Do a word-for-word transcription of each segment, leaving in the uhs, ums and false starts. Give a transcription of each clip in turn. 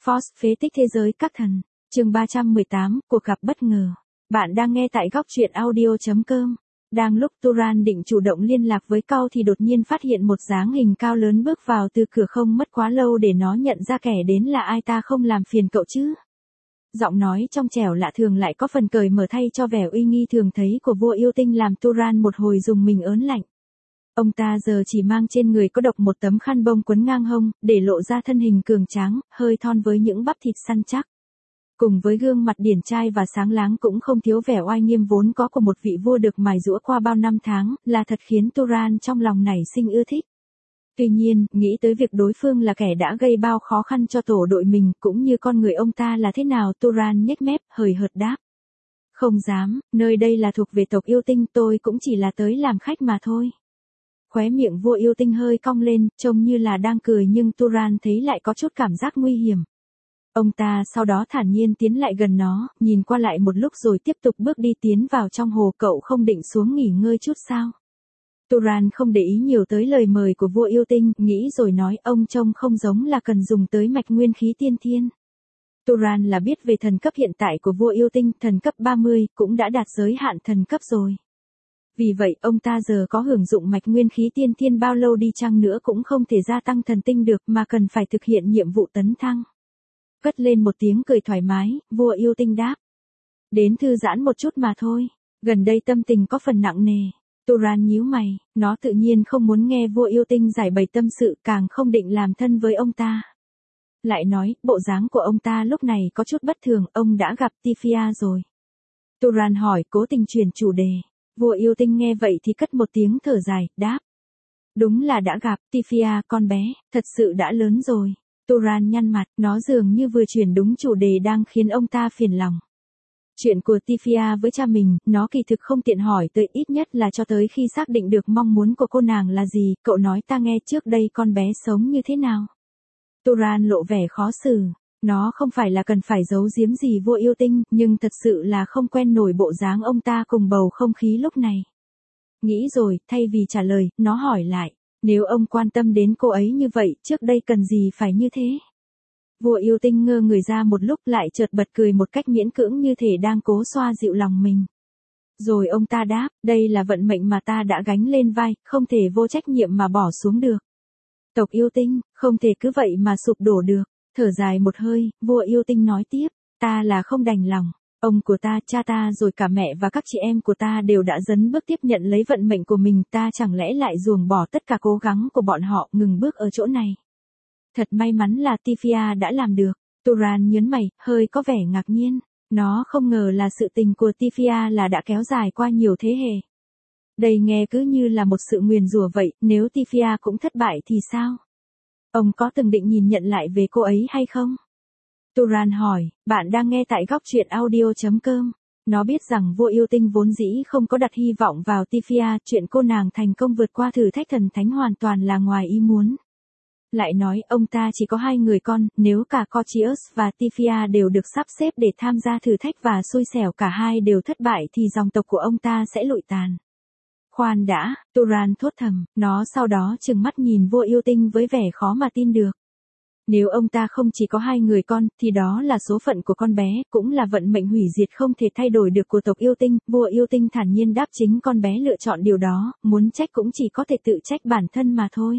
Force phế tích thế giới các thần. Chương ba trăm mười tám, cuộc gặp bất ngờ. Bạn đang nghe tại góc truyện audio chấm com. Đang lúc Turan định chủ động liên lạc với Cao thì đột nhiên phát hiện một dáng hình cao lớn bước vào từ cửa, không mất quá lâu để nó nhận ra kẻ đến là ai. Ta không làm phiền cậu chứ? Giọng nói trong trẻo lạ thường lại có phần cởi mở thay cho vẻ uy nghi thường thấy của vua yêu tinh làm Turan một hồi dùng mình ớn lạnh. Ông ta giờ chỉ mang trên người có độc một tấm khăn bông quấn ngang hông, để lộ ra thân hình cường tráng, hơi thon với những bắp thịt săn chắc. Cùng với gương mặt điển trai và sáng láng cũng không thiếu vẻ oai nghiêm vốn có của một vị vua được mài giũa qua bao năm tháng, là thật khiến Turan trong lòng nảy sinh ưa thích. Tuy nhiên, nghĩ tới việc đối phương là kẻ đã gây bao khó khăn cho tổ đội mình, cũng như con người ông ta là thế nào, Turan nhếch mép, hời hợt đáp. Không dám, nơi đây là thuộc về tộc yêu tinh, tôi cũng chỉ là tới làm khách mà thôi. Khóe miệng vua yêu tinh hơi cong lên, trông như là đang cười nhưng Turan thấy lại có chút cảm giác nguy hiểm. Ông ta sau đó thản nhiên tiến lại gần nó, nhìn qua lại một lúc rồi tiếp tục bước đi tiến vào trong hồ. Cậu không định xuống nghỉ ngơi chút sao? Turan không để ý nhiều tới lời mời của vua yêu tinh, nghĩ rồi nói, ông trông không giống là cần dùng tới mạch nguyên khí tiên thiên. Turan là biết về thần cấp hiện tại của vua yêu tinh, thần cấp ba mươi, cũng đã đạt giới hạn thần cấp rồi. Vì vậy, ông ta giờ có hưởng dụng mạch nguyên khí tiên thiên bao lâu đi chăng nữa cũng không thể gia tăng thần tinh được, mà cần phải thực hiện nhiệm vụ tấn thăng. Cất lên một tiếng cười thoải mái, vua yêu tinh đáp. Đến thư giãn một chút mà thôi, gần đây tâm tình có phần nặng nề. Turan nhíu mày, nó tự nhiên không muốn nghe vua yêu tinh giải bày tâm sự, càng không định làm thân với ông ta. Lại nói, bộ dáng của ông ta lúc này có chút bất thường, ông đã gặp Tifia rồi. Turan hỏi, cố tình chuyển chủ đề. Vua yêu tinh nghe vậy thì cất một tiếng thở dài, đáp. Đúng là đã gặp, Tifia, con bé, thật sự đã lớn rồi. Turan nhăn mặt, nó dường như vừa chuyển đúng chủ đề đang khiến ông ta phiền lòng. Chuyện của Tifia với cha mình, nó kỳ thực không tiện hỏi tới, ít nhất là cho tới khi xác định được mong muốn của cô nàng là gì. Cậu nói ta nghe trước đây con bé sống như thế nào? Turan lộ vẻ khó xử. Nó không phải là cần phải giấu giếm gì vua yêu tinh, nhưng thật sự là không quen nổi bộ dáng ông ta cùng bầu không khí lúc này. Nghĩ rồi, thay vì trả lời, nó hỏi lại. Nếu ông quan tâm đến cô ấy như vậy, trước đây cần gì phải như thế? Vua yêu tinh ngơ người ra một lúc, lại chợt bật cười một cách miễn cưỡng như thể đang cố xoa dịu lòng mình. Rồi ông ta đáp, đây là vận mệnh mà ta đã gánh lên vai, không thể vô trách nhiệm mà bỏ xuống được. Tộc yêu tinh, không thể cứ vậy mà sụp đổ được. Thở dài một hơi, vua yêu tinh nói tiếp, ta là không đành lòng. Ông của ta, cha ta rồi cả mẹ và các chị em của ta đều đã dấn bước tiếp nhận lấy vận mệnh của mình, ta chẳng lẽ lại ruồng bỏ tất cả cố gắng của bọn họ, ngừng bước ở chỗ này. Thật may mắn là Tifia đã làm được. Turan nhớn mày, hơi có vẻ ngạc nhiên. Nó không ngờ là sự tình của Tifia là đã kéo dài qua nhiều thế hệ. Đây nghe cứ như là một sự nguyền rủa vậy, nếu Tifia cũng thất bại thì sao? Ông có từng định nhìn nhận lại về cô ấy hay không? Turan hỏi, bạn đang nghe tại góc truyện audio chấm com. Nó biết rằng vua yêu tinh vốn dĩ không có đặt hy vọng vào Tifia, chuyện cô nàng thành công vượt qua thử thách thần thánh hoàn toàn là ngoài ý muốn. Lại nói, ông ta chỉ có hai người con, nếu cả Cochius và Tifia đều được sắp xếp để tham gia thử thách và xui xẻo cả hai đều thất bại thì dòng tộc của ông ta sẽ lụi tàn. Khoan đã, Turan thốt thầm, nó sau đó trừng mắt nhìn vua yêu tinh với vẻ khó mà tin được. Nếu ông ta không chỉ có hai người con, thì đó là số phận của con bé, cũng là vận mệnh hủy diệt không thể thay đổi được của tộc yêu tinh. Vua yêu tinh thản nhiên đáp, chính con bé lựa chọn điều đó, muốn trách cũng chỉ có thể tự trách bản thân mà thôi.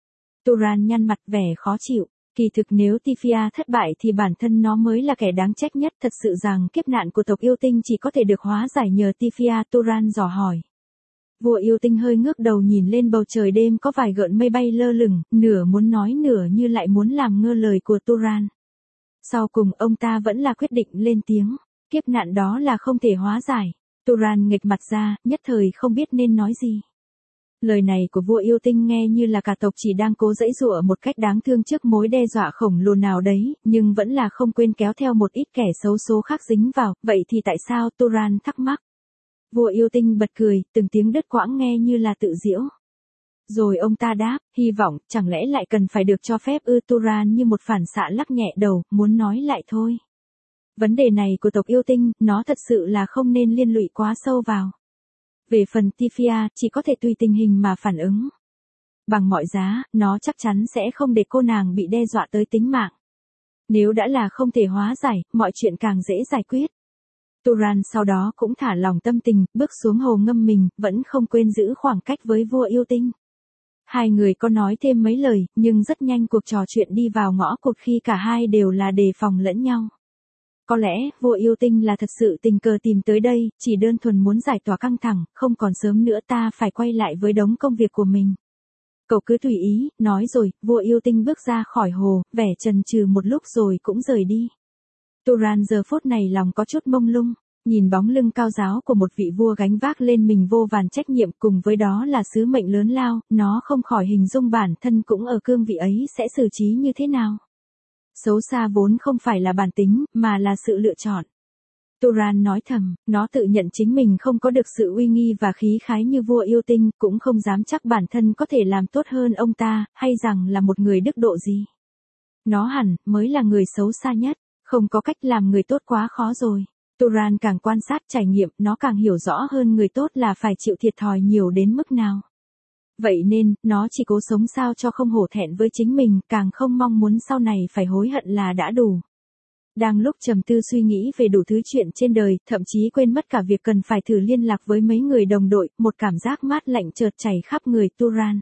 Turan nhăn mặt vẻ khó chịu. Kỳ thực nếu Tifia thất bại thì bản thân nó mới là kẻ đáng trách nhất. Thật sự rằng kiếp nạn của tộc yêu tinh chỉ có thể được hóa giải nhờ Tifia. Turan dò hỏi. Vua yêu tinh hơi ngước đầu nhìn lên bầu trời đêm có vài gợn mây bay lơ lửng, nửa muốn nói nửa như lại muốn làm ngơ lời của Turan. Sau cùng ông ta vẫn là quyết định lên tiếng. Kiếp nạn đó là không thể hóa giải. Turan nghịch mặt ra, nhất thời không biết nên nói gì. Lời này của vua yêu tinh nghe như là cả tộc chỉ đang cố giãy giụa một cách đáng thương trước mối đe dọa khổng lồ nào đấy, nhưng vẫn là không quên kéo theo một ít kẻ xấu số khác dính vào. Vậy thì tại sao? Turan thắc mắc. Vua yêu tinh bật cười, từng tiếng đứt quãng nghe như là tự giễu. Rồi ông ta đáp, hy vọng, chẳng lẽ lại cần phải được cho phép ư? Turan như một phản xạ lắc nhẹ đầu, muốn nói lại thôi. Vấn đề này của tộc yêu tinh, nó thật sự là không nên liên lụy quá sâu vào. Về phần Tifia, chỉ có thể tùy tình hình mà phản ứng. Bằng mọi giá, nó chắc chắn sẽ không để cô nàng bị đe dọa tới tính mạng. Nếu đã là không thể hóa giải, mọi chuyện càng dễ giải quyết. Turan sau đó cũng thả lòng tâm tình, bước xuống hồ ngâm mình, vẫn không quên giữ khoảng cách với vua yêu tinh. Hai người có nói thêm mấy lời, nhưng rất nhanh cuộc trò chuyện đi vào ngõ cụt khi cả hai đều là đề phòng lẫn nhau. Có lẽ, vua yêu tinh là thật sự tình cờ tìm tới đây, chỉ đơn thuần muốn giải tỏa căng thẳng, không còn sớm nữa ta phải quay lại với đống công việc của mình. Cậu cứ tùy ý, nói rồi, vua yêu tinh bước ra khỏi hồ, vẻ chần chừ một lúc rồi cũng rời đi. Turan giờ phút này lòng có chút mông lung, nhìn bóng lưng cao giáo của một vị vua gánh vác lên mình vô vàn trách nhiệm cùng với đó là sứ mệnh lớn lao, nó không khỏi hình dung bản thân cũng ở cương vị ấy sẽ xử trí như thế nào. Xấu xa vốn không phải là bản tính, mà là sự lựa chọn. Turan nói thầm, nó tự nhận chính mình không có được sự uy nghi và khí khái như vua yêu tinh, cũng không dám chắc bản thân có thể làm tốt hơn ông ta, hay rằng là một người đức độ gì. Nó hẳn, mới là người xấu xa nhất, không có cách làm người tốt quá khó rồi. Turan càng quan sát trải nghiệm, nó càng hiểu rõ hơn người tốt là phải chịu thiệt thòi nhiều đến mức nào. Vậy nên, nó chỉ cố sống sao cho không hổ thẹn với chính mình, càng không mong muốn sau này phải hối hận là đã đủ. Đang lúc trầm tư suy nghĩ về đủ thứ chuyện trên đời, thậm chí quên mất cả việc cần phải thử liên lạc với mấy người đồng đội, một cảm giác mát lạnh chợt chảy khắp người Turan.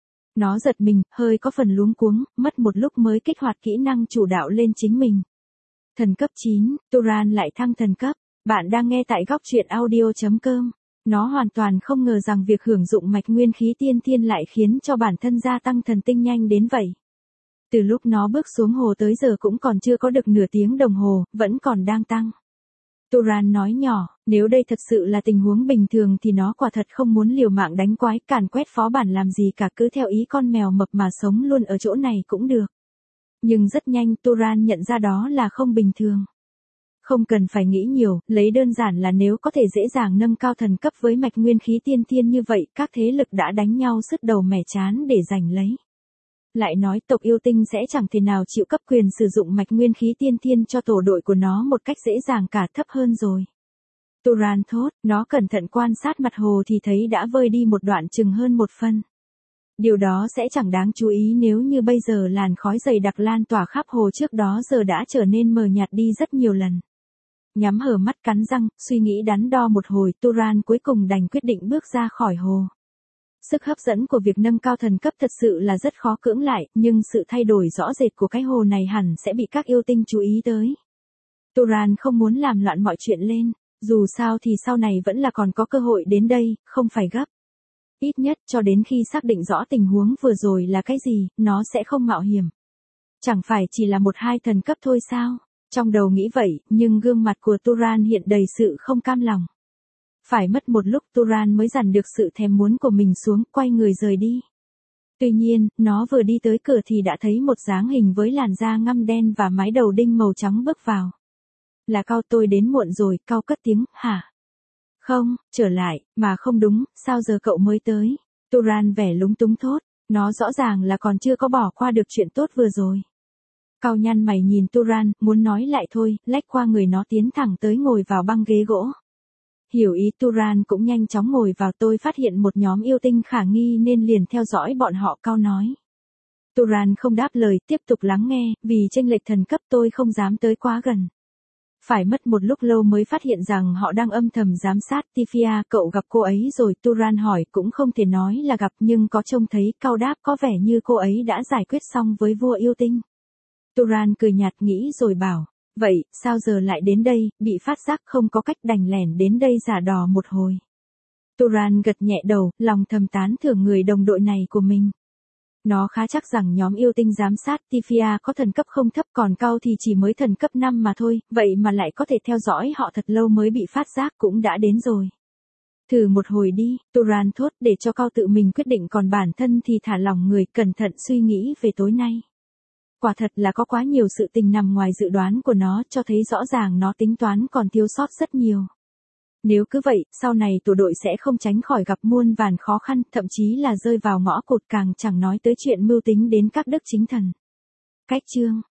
Nó giật mình, hơi có phần luống cuống, mất một lúc mới kích hoạt kỹ năng chủ đạo lên chính mình. Thần cấp chín, Turan lại thăng thần cấp. Bạn đang nghe tại góc truyện audio chấm com. Nó hoàn toàn không ngờ rằng việc hưởng dụng mạch nguyên khí tiên thiên lại khiến cho bản thân gia tăng thần tinh nhanh đến vậy. Từ lúc nó bước xuống hồ tới giờ cũng còn chưa có được nửa tiếng đồng hồ, vẫn còn đang tăng. Turan nói nhỏ, nếu đây thật sự là tình huống bình thường thì nó quả thật không muốn liều mạng đánh quái càn quét phó bản làm gì cả, cứ theo ý con mèo mập mà sống luôn ở chỗ này cũng được. Nhưng rất nhanh Turan nhận ra đó là không bình thường. Không cần phải nghĩ nhiều, lấy đơn giản là nếu có thể dễ dàng nâng cao thần cấp với mạch nguyên khí tiên thiên như vậy, các thế lực đã đánh nhau sứt đầu mẻ chán để giành lấy. Lại nói tộc yêu tinh sẽ chẳng thể nào chịu cấp quyền sử dụng mạch nguyên khí tiên thiên cho tổ đội của nó một cách dễ dàng cả, thấp hơn rồi. Turan thốt, nó cẩn thận quan sát mặt hồ thì thấy đã vơi đi một đoạn chừng hơn một phân. Điều đó sẽ chẳng đáng chú ý nếu như bây giờ làn khói dày đặc lan tỏa khắp hồ trước đó giờ đã trở nên mờ nhạt đi rất nhiều lần. Nhắm hờ mắt cắn răng, suy nghĩ đắn đo một hồi, Turan cuối cùng đành quyết định bước ra khỏi hồ. Sức hấp dẫn của việc nâng cao thần cấp thật sự là rất khó cưỡng lại, nhưng sự thay đổi rõ rệt của cái hồ này hẳn sẽ bị các yêu tinh chú ý tới. Turan không muốn làm loạn mọi chuyện lên, dù sao thì sau này vẫn là còn có cơ hội đến đây, không phải gấp. Ít nhất cho đến khi xác định rõ tình huống vừa rồi là cái gì, nó sẽ không mạo hiểm. Chẳng phải chỉ là một hai thần cấp thôi sao? Trong đầu nghĩ vậy, nhưng gương mặt của Turan hiện đầy sự không cam lòng. Phải mất một lúc Turan mới dằn được sự thèm muốn của mình xuống, quay người rời đi. Tuy nhiên, nó vừa đi tới cửa thì đã thấy một dáng hình với làn da ngăm đen và mái đầu đinh màu trắng bước vào. Là Cao, tôi đến muộn rồi, Cao cất tiếng, hả? Không, trở lại, mà không đúng, sao giờ cậu mới tới? Turan vẻ lúng túng thốt, nó rõ ràng là còn chưa có bỏ qua được chuyện tốt vừa rồi. Cao nhăn mày nhìn Turan, muốn nói lại thôi, lách qua người nó tiến thẳng tới ngồi vào băng ghế gỗ. Hiểu ý Turan cũng nhanh chóng ngồi vào, tôi phát hiện một nhóm yêu tinh khả nghi nên liền theo dõi bọn họ, Cao nói. Turan không đáp lời, tiếp tục lắng nghe, vì chênh lệch thần cấp tôi không dám tới quá gần. Phải mất một lúc lâu mới phát hiện rằng họ đang âm thầm giám sát. Tifia, cậu gặp cô ấy rồi? Turan hỏi, cũng không thể nói là gặp nhưng có trông thấy. Cao đáp, có vẻ như cô ấy đã giải quyết xong với vua yêu tinh. Turan cười nhạt nghĩ rồi bảo, vậy, sao giờ lại đến đây, bị phát giác không có cách đành lẻn đến đây giả đò một hồi. Turan gật nhẹ đầu, lòng thầm tán thưởng người đồng đội này của mình. Nó khá chắc rằng nhóm yêu tinh giám sát Tifia có thần cấp không thấp, còn Cao thì chỉ mới thần cấp năm mà thôi, vậy mà lại có thể theo dõi họ thật lâu mới bị phát giác, cũng đã đến rồi. Thử một hồi đi, Turan thốt, để cho Cao tự mình quyết định, còn bản thân thì thả lòng người, cẩn thận suy nghĩ về tối nay. Quả thật là có quá nhiều sự tình nằm ngoài dự đoán của nó, cho thấy rõ ràng nó tính toán còn thiếu sót rất nhiều. Nếu cứ vậy, sau này tổ đội sẽ không tránh khỏi gặp muôn vàn khó khăn, thậm chí là rơi vào ngõ cụt, càng chẳng nói tới chuyện mưu tính đến các đức chính thần. Cách chương